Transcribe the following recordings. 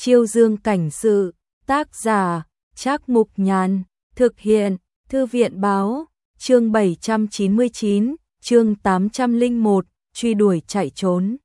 Chiêu Dương cảnh sự, tác giả, Trác Mục Nhàn, thực hiện, Thư viện báo, chương 799, chương 801, truy đuổi chạy trốn.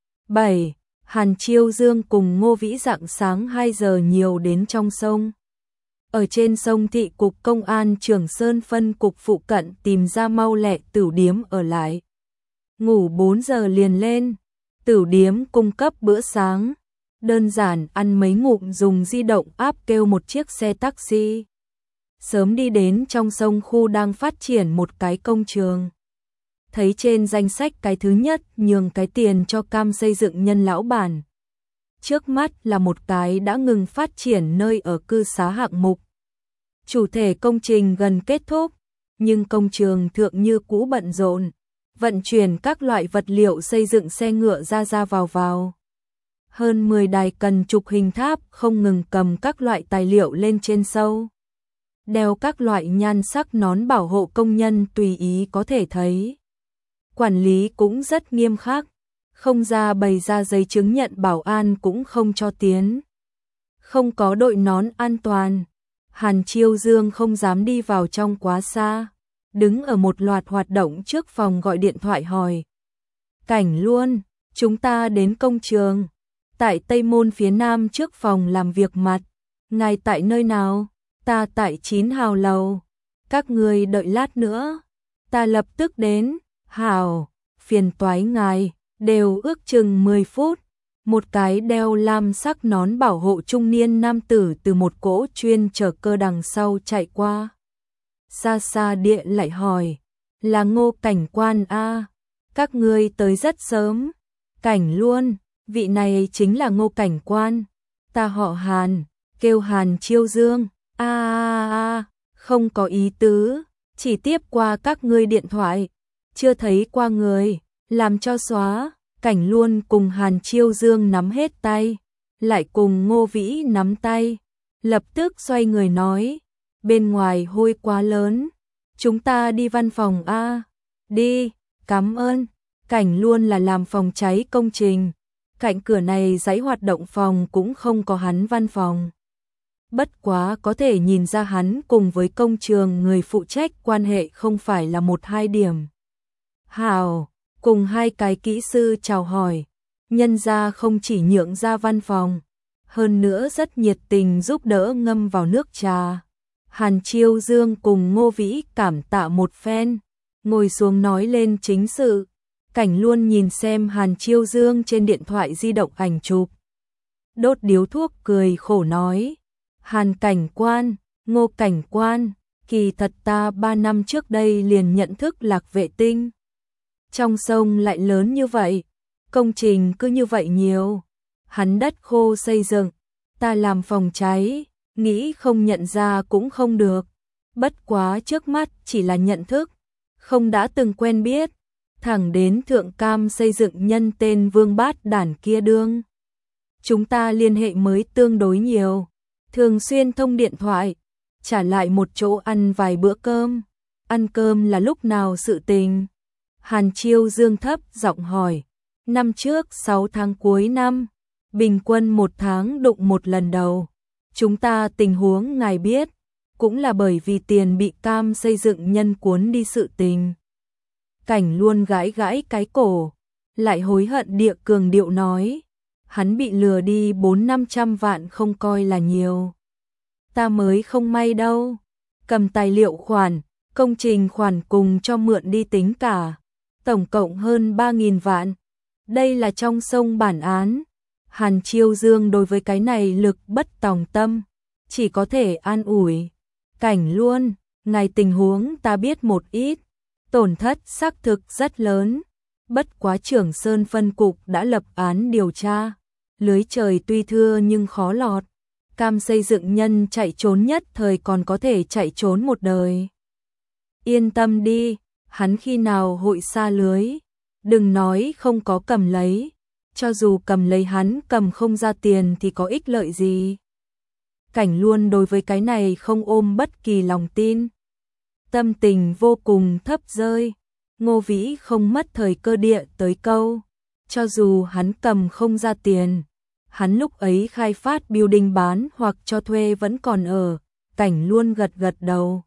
7. Hàn Chiêu Dương cùng Ngô Vĩ rạng sáng 2 giờ nhiều đến trong sông. Ở trên sông thị cục công an Trường Sơn phân cục phụ cận tìm ra mau lẹ tửu điếm ở lại. Ngủ 4 giờ liền lên, tửu điếm cung cấp bữa sáng. Đơn giản ăn mấy ngụm dùng di động áp kêu một chiếc xe taxi. Sớm đi đến trong sông khu đang phát triển một cái công trường. Thấy trên danh sách cái thứ nhất nhường cái tiền cho cam xây dựng nhân lão bản. Trước mắt là một cái đã ngừng phát triển nơi ở cư xá hạng mục. Chủ thể công trình gần kết thúc, nhưng công trường thượng như cũ bận rộn, vận chuyển các loại vật liệu xây dựng xe ngựa ra vào. Hơn 10 đài cần trục hình tháp không ngừng cầm các loại tài liệu lên trên sâu. Đeo các loại nhan sắc nón bảo hộ công nhân tùy ý có thể thấy. Quản lý cũng rất nghiêm khắc, không ra bày ra giấy chứng nhận bảo an cũng không cho tiến. Không có đội nón an toàn, Hàn Chiêu Dương không dám đi vào trong quá xa, đứng ở một loạt hoạt động trước phòng gọi điện thoại hỏi. Cảnh Luân, chúng ta đến công trường, tại Tây Môn phía nam trước phòng làm việc mặt, ngài tại nơi nào? Ta tại 9 hào lầu, các người đợi lát nữa, ta lập tức đến. Hảo, phiền toái ngài, đều ước chừng 10 phút. Một cái đeo lam sắc nón bảo hộ trung niên nam tử từ một cỗ chuyên chở cơ đằng sau chạy qua. Xa địa lại hỏi, là Ngô cảnh quan a? Các ngươi tới rất sớm. Cảnh Luân, vị này chính là Ngô cảnh quan. Ta họ Hàn, kêu Hàn Chiêu Dương. Không có ý tứ, chỉ tiếp qua các ngươi điện thoại, chưa thấy qua người, làm cho xóa. Cảnh Luân cùng Hàn Chiêu Dương nắm hết tay, lại cùng Ngô Vĩ nắm tay, lập tức xoay người nói, bên ngoài hôi quá lớn, chúng ta đi văn phòng a. Đi, cảm ơn. Cảnh Luân là làm phòng cháy công trình, cạnh cửa này dãy hoạt động phòng cũng không có hắn văn phòng. Bất quá có thể nhìn ra hắn cùng với công trường người phụ trách quan hệ không phải là 1-2 điểm. Hảo, cùng hai cái kỹ sư chào hỏi, nhân ra không chỉ nhượng ra văn phòng, hơn nữa rất nhiệt tình giúp đỡ ngâm vào nước trà. Hàn Chiêu Dương cùng Ngô Vĩ cảm tạ một phen, ngồi xuống nói lên chính sự. Cảnh Luân nhìn xem Hàn Chiêu Dương trên điện thoại di động ảnh chụp, đốt điếu thuốc cười khổ nói. Hàn cảnh quan, Ngô cảnh quan, kỳ thật ta 3 năm trước đây liền nhận thức Lạc Vệ Tinh. Trong sông lại lớn như vậy, công trình cứ như vậy nhiều, hắn đất khô xây dựng, ta làm phòng cháy, nghĩ không nhận ra cũng không được. Bất quá trước mắt chỉ là nhận thức, không đã từng quen biết, thẳng đến thượng cam xây dựng nhân tên Vương Bát Đản kia đương. Chúng ta liên hệ mới tương đối nhiều. Thường xuyên thông điện thoại, trả lại một chỗ ăn vài bữa cơm. Ăn cơm là lúc nào sự tình? Hàn Chiêu Dương thấp giọng hỏi. Năm trước 6 tháng cuối năm, bình quân 1 tháng đụng một lần đầu. Chúng ta tình huống ngài biết, cũng là bởi vì tiền bị cam xây dựng nhân cuốn đi sự tình. Cảnh Luân gãi cái cổ, lại hối hận địa cường điệu nói. Hắn bị lừa đi 400-500 vạn không coi là nhiều. Ta mới không may đâu. Cầm tài liệu khoản, công trình khoản cùng cho mượn đi tính cả. Tổng cộng hơn 3.000 vạn. Đây là trong sông bản án. Hàn Chiêu Dương đối với cái này lực bất tòng tâm, chỉ có thể an ủi. Cảnh Luân, ngài tình huống ta biết một ít. Tổn thất xác thực rất lớn. Bất quá Trưởng Sơn phân cục đã lập án điều tra. Lưới trời tuy thưa nhưng khó lọt. Cam xây dựng nhân chạy trốn nhất thời còn có thể chạy trốn một đời. Yên tâm đi, hắn khi nào hội xa lưới. Đừng nói không có cầm lấy. Cho dù cầm lấy hắn cầm không ra tiền thì có ích lợi gì. Cảnh Luân đối với cái này không ôm bất kỳ lòng tin. Tâm tình vô cùng thấp rơi. Ngô Vĩ không mất thời cơ địa tới câu. Cho dù hắn cầm không ra tiền, hắn lúc ấy khai phát building bán hoặc cho thuê vẫn còn ở. Cảnh Luân gật gật đầu,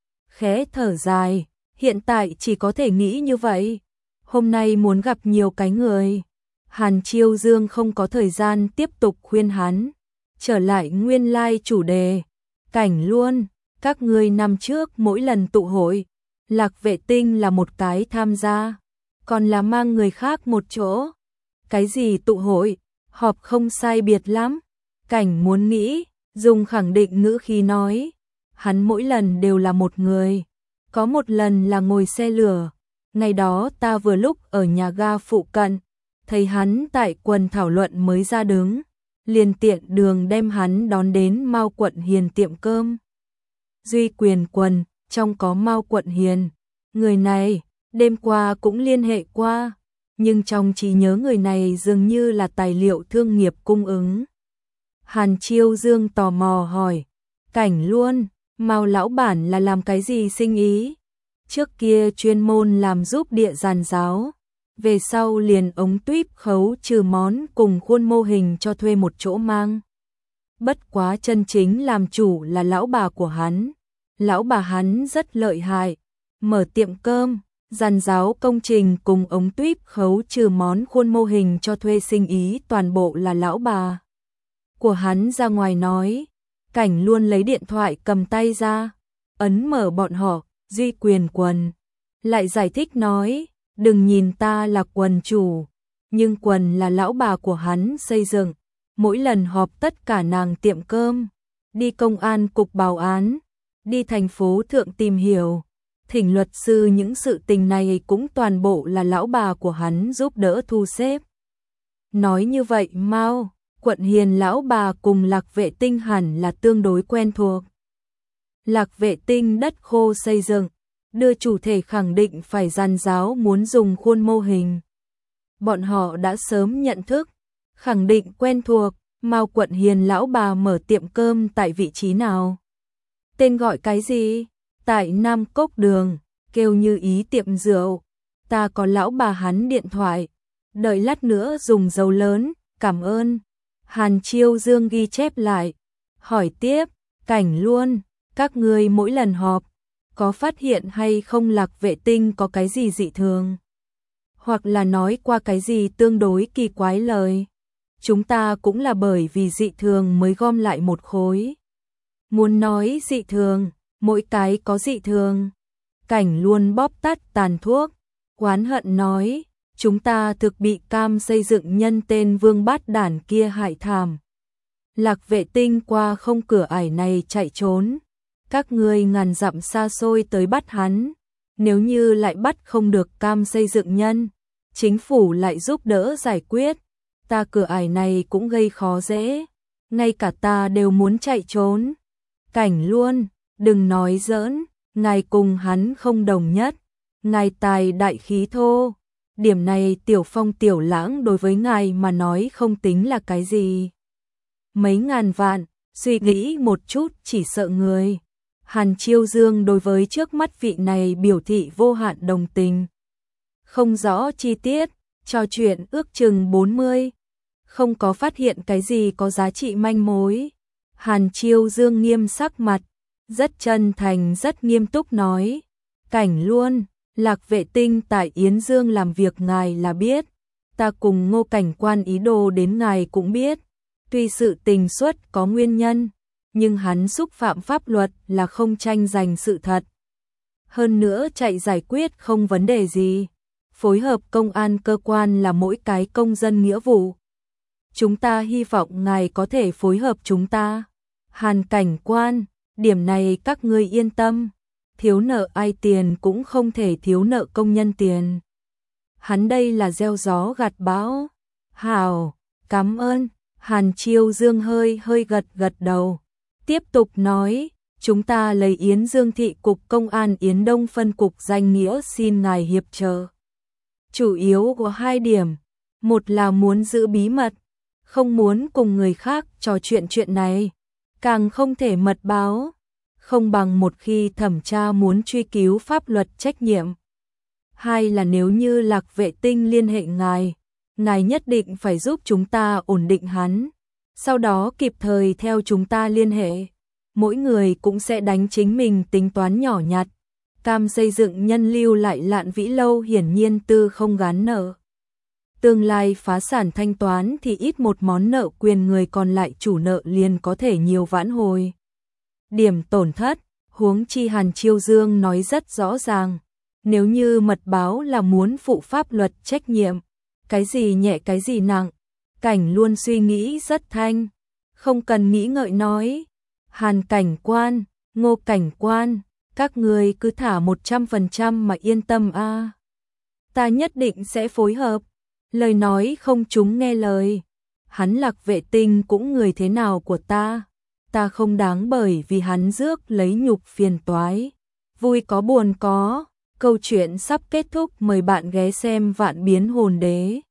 khẽ thở dài, hiện tại chỉ có thể nghĩ như vậy. Hôm nay muốn gặp nhiều cái người. Hàn Chiêu Dương không có thời gian tiếp tục khuyên hắn, trở lại nguyên lai chủ đề. Cảnh Luân, các ngươi năm trước mỗi lần tụ hội, Lạc Vệ Tinh là một cái tham gia, còn là mang người khác một chỗ. Cái gì tụ hội, họp không sai biệt lắm. Cảnh muốn nghĩ, dùng khẳng định ngữ khí nói, hắn mỗi lần đều là một người. Có một lần là ngồi xe lửa, ngày đó ta vừa lúc ở nhà ga phụ cận, thấy hắn tại quần thảo luận mới ra đứng, liền tiện đường đem hắn đón đến Mao Quận Hiền tiệm cơm. Duy Quyền Quần, trong có Mao Quận Hiền, người này, đêm qua cũng liên hệ qua, nhưng trong trí nhớ người này dường như là tài liệu thương nghiệp cung ứng. Hàn Chiêu Dương tò mò hỏi, Cảnh Luân, Mao lão bản là làm cái gì sinh ý? Trước kia chuyên môn làm giúp địa giàn giáo, về sau liền ống tuýp khấu trừ món cùng khuôn mô hình cho thuê một chỗ mang. Bất quá chân chính làm chủ là lão bà của hắn. Lão bà hắn rất lợi hại, mở tiệm cơm, giàn giáo công trình cùng ống tuýp khấu trừ món khuôn mô hình cho thuê sinh ý toàn bộ là lão bà của hắn ra ngoài nói. Cảnh Luân lấy điện thoại cầm tay ra, ấn mở bọn họ, Duy Quyền Quần. Lại giải thích nói, đừng nhìn ta là quần chủ, nhưng quần là lão bà của hắn xây dựng. Mỗi lần họp tất cả nàng tiệm cơm, đi công an cục báo án, đi thành phố thượng tìm hiểu, thỉnh luật sư, những sự tình này cũng toàn bộ là lão bà của hắn giúp đỡ thu xếp. Nói như vậy Mao Quận Hiền lão bà cùng Lạc Vệ Tinh hẳn là tương đối quen thuộc. Lạc Vệ Tinh đất khô xây dựng, đưa chủ thể khẳng định phải giàn giáo muốn dùng khuôn mô hình. Bọn họ đã sớm nhận thức, khẳng định quen thuộc. Mao Quận Hiền lão bà mở tiệm cơm tại vị trí nào? Tên gọi cái gì? Tại Nam Cốc Đường, kêu Như Ý tiệm rượu. Ta có lão bà hắn điện thoại, đợi lát nữa dùng dấu lớn, cảm ơn. Hàn Chiêu Dương ghi chép lại, hỏi tiếp, Cảnh Luân, các ngươi mỗi lần họp, có phát hiện hay không Lạc Vệ Tinh có cái gì dị thường? Hoặc là nói qua cái gì tương đối kỳ quái lời? Chúng ta cũng là bởi vì dị thường mới gom lại một khối. Muốn nói dị thường, mỗi cái có dị thường. Cảnh Luân bóp tắt tàn thuốc, oán hận nói, chúng ta thực bị cam xây dựng nhân tên Vương Bát Đản kia hại thảm. Lạc Vệ Tinh qua không cửa ải này chạy trốn, các ngươi ngàn dặm xa xôi tới bắt hắn, nếu như lại bắt không được cam xây dựng nhân, chính phủ lại giúp đỡ giải quyết, ta cửa ải này cũng gây khó dễ, ngay cả ta đều muốn chạy trốn. Cảnh Luân, đừng nói giỡn, ngài cùng hắn không đồng nhất, ngài tài đại khí thô, điểm này Tiểu Phong Tiểu Lãng đối với ngài mà nói không tính là cái gì. Mấy ngàn vạn, suy nghĩ một chút chỉ sợ người. Hàn Chiêu Dương đối với trước mắt vị này biểu thị vô hạn đồng tình. Không rõ chi tiết, trò chuyện ước chừng 40, không có phát hiện cái gì có giá trị manh mối. Hàn Chiêu Dương nghiêm sắc mặt, rất chân thành rất nghiêm túc nói, Cảnh Luân, Lạc Vệ Tinh tại Yến Dương làm việc ngài là biết, ta cùng Ngô cảnh quan ý đồ đến ngài cũng biết, tuy sự tình xuất có nguyên nhân, nhưng hắn xúc phạm pháp luật là không tranh giành sự thật. Hơn nữa chạy giải quyết không vấn đề gì, phối hợp công an cơ quan là mỗi cái công dân nghĩa vụ. Chúng ta hy vọng ngài có thể phối hợp chúng ta. Hàn cảnh quan, điểm này các ngươi yên tâm, thiếu nợ ai tiền cũng không thể thiếu nợ công nhân tiền. Hắn đây là gieo gió gặt bão. Hảo, cảm ơn. Hàn Chiêu Dương hơi gật gật đầu. Tiếp tục nói, chúng ta lấy Yến Dương thị cục công an Yến Đông phân cục danh nghĩa xin ngài hiệp trợ. Chủ yếu có 2 điểm, một là muốn giữ bí mật, không muốn cùng người khác trò chuyện này, càng không thể mật báo, không bằng một khi thẩm tra muốn truy cứu pháp luật trách nhiệm. 2 là nếu như Lạc Vệ Tinh liên hệ ngài nhất định phải giúp chúng ta ổn định hắn, sau đó kịp thời theo chúng ta liên hệ. Mỗi người cũng sẽ đánh chính mình tính toán nhỏ nhặt. Cam xây dựng nhân lưu lại Lạn Vĩ Lâu hiển nhiên tư không gán nợ. Tương lai phá sản thanh toán thì ít một món nợ quyền người còn lại chủ nợ liền có thể nhiều vãn hồi điểm tổn thất, huống chi Hàn Chiêu Dương nói rất rõ ràng, nếu như mật báo là muốn phụ pháp luật trách nhiệm, cái gì nhẹ cái gì nặng, Cảnh luôn suy nghĩ rất thanh, không cần nghĩ ngợi nói, Hàn cảnh quan, Ngô cảnh quan, các người cứ thả 100% mà yên tâm a. Ta nhất định sẽ phối hợp. Lời nói không chúng nghe lời. Hắn Lạc Vệ Tinh cũng người thế nào của ta không đáng bởi vì hắn rước lấy nhục phiền toái. Vui có buồn có, câu chuyện sắp kết thúc, mời bạn ghé xem Vạn Biến Hồn Đế.